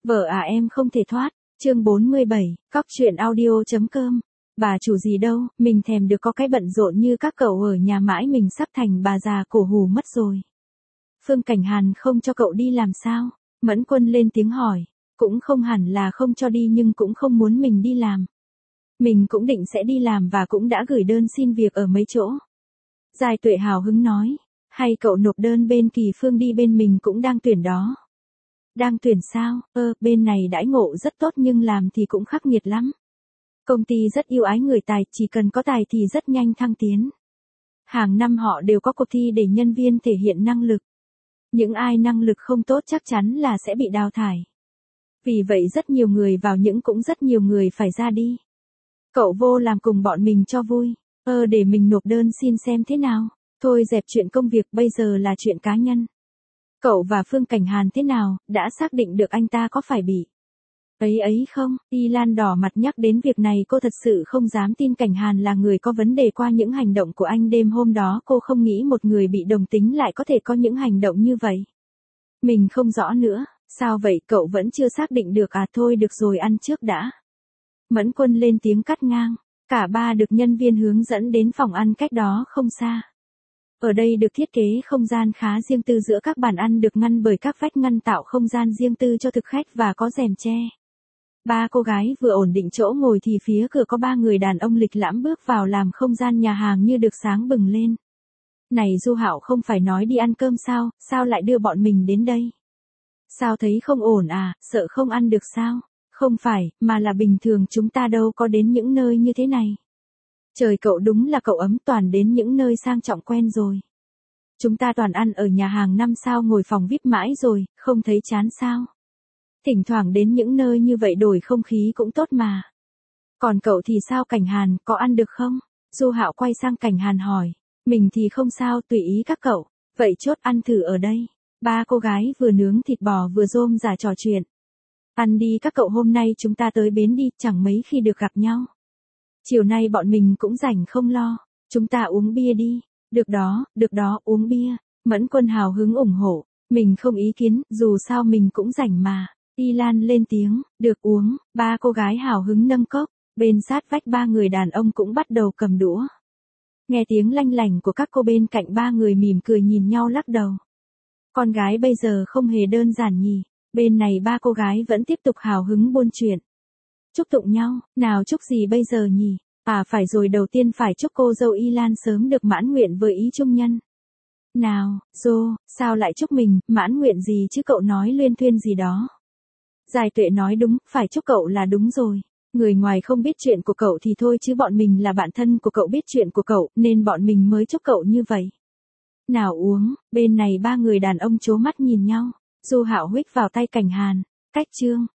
Vợ à em không thể thoát. Chương 47, cóc truyện audio.com. Bà chủ gì đâu, mình thèm được có cái bận rộn như các cậu ở nhà mãi, mình sắp thành bà già cổ hủ mất rồi. Phương Cảnh Hàn không cho cậu đi làm sao? Mẫn Quân lên tiếng hỏi. Cũng không hẳn là không cho đi nhưng cũng không muốn mình đi làm. Mình cũng định sẽ đi làm và cũng đã gửi đơn xin việc ở mấy chỗ. Giai Tuệ hào hứng nói. Hay cậu nộp đơn bên Kỳ Phương đi, bên mình cũng đang tuyển đó. Đang tuyển sao? Bên này đãi ngộ rất tốt nhưng làm thì cũng khắc nghiệt lắm. Công ty rất yêu ái người tài, chỉ cần có tài thì rất nhanh thăng tiến. Hàng năm họ đều có cuộc thi để nhân viên thể hiện năng lực. Những ai năng lực không tốt chắc chắn là sẽ bị đào thải. Vì vậy rất nhiều người vào nhưng cũng rất nhiều người phải ra đi. Cậu vô làm cùng bọn mình cho vui. Để mình nộp đơn xin xem thế nào. Thôi dẹp chuyện công việc, bây giờ là chuyện cá nhân. Cậu và Phương Cảnh Hàn thế nào, đã xác định được anh ta có phải bị ấy không? Y Lan đỏ mặt nhắc đến việc này, cô thật sự không dám tin Cảnh Hàn là người có vấn đề. Qua những hành động của anh đêm hôm đó, cô không nghĩ một người bị đồng tính lại có thể có những hành động như vậy. Mình không rõ nữa. Sao vậy, cậu vẫn chưa xác định được à? Thôi được rồi, ăn trước đã. Mẫn Quân lên tiếng cắt ngang. Cả ba được nhân viên hướng dẫn đến phòng ăn cách đó không xa. Ở đây được thiết kế không gian khá riêng tư, giữa các bàn ăn được ngăn bởi các vách ngăn tạo không gian riêng tư cho thực khách và có rèm che. Ba cô gái vừa ổn định chỗ ngồi thì phía cửa có ba người đàn ông lịch lãm bước vào, làm không gian nhà hàng như được sáng bừng lên. Này Du Hạo, không phải nói đi ăn cơm sao, sao lại đưa bọn mình đến đây? Sao thấy không ổn à, sợ không ăn được sao? Không phải, mà là bình thường chúng ta đâu có đến những nơi như thế này. Trời, cậu đúng là cậu ấm, toàn đến những nơi sang trọng quen rồi. Chúng ta toàn ăn ở nhà hàng 5 sao ngồi phòng VIP mãi rồi, không thấy chán sao? Thỉnh thoảng đến những nơi như vậy đổi không khí cũng tốt mà. Còn cậu thì sao Cảnh Hàn, có ăn được không? Du Hạo quay sang Cảnh Hàn hỏi. Mình thì không sao, tùy ý các cậu. Vậy chốt ăn thử ở đây. Ba cô gái vừa nướng thịt bò vừa rôm rả trò chuyện. Ăn đi các cậu, hôm nay chúng ta tới bến đi, chẳng mấy khi được gặp nhau. Chiều nay bọn mình cũng rảnh không lo. Chúng ta uống bia đi. Được đó, uống bia. Mẫn Quân hào hứng ủng hộ. Mình không ý kiến, dù sao mình cũng rảnh mà. Y Lan lên tiếng, được uống. Ba cô gái hào hứng nâng cốc. Bên sát vách ba người đàn ông cũng bắt đầu cầm đũa. Nghe tiếng lanh lảnh của các cô bên cạnh, ba người mỉm cười nhìn nhau lắc đầu. Con gái bây giờ không hề đơn giản nhỉ. Bên này ba cô gái vẫn tiếp tục hào hứng buôn chuyện. Chúc tụng nhau, nào chúc gì bây giờ nhỉ? À phải rồi, đầu tiên phải chúc cô dâu Y Lan sớm được mãn nguyện với ý trung nhân. Nào, sao lại chúc mình, mãn nguyện gì chứ, cậu nói luyên thuyên gì đó. Giai Tuệ nói đúng, phải chúc cậu là đúng rồi. Người ngoài không biết chuyện của cậu thì thôi, chứ bọn mình là bạn thân của cậu, biết chuyện của cậu, nên bọn mình mới chúc cậu như vậy. Nào uống. Bên này ba người đàn ông trố mắt nhìn nhau. Du Hạo huých vào tay Cảnh Hàn. Cách chương.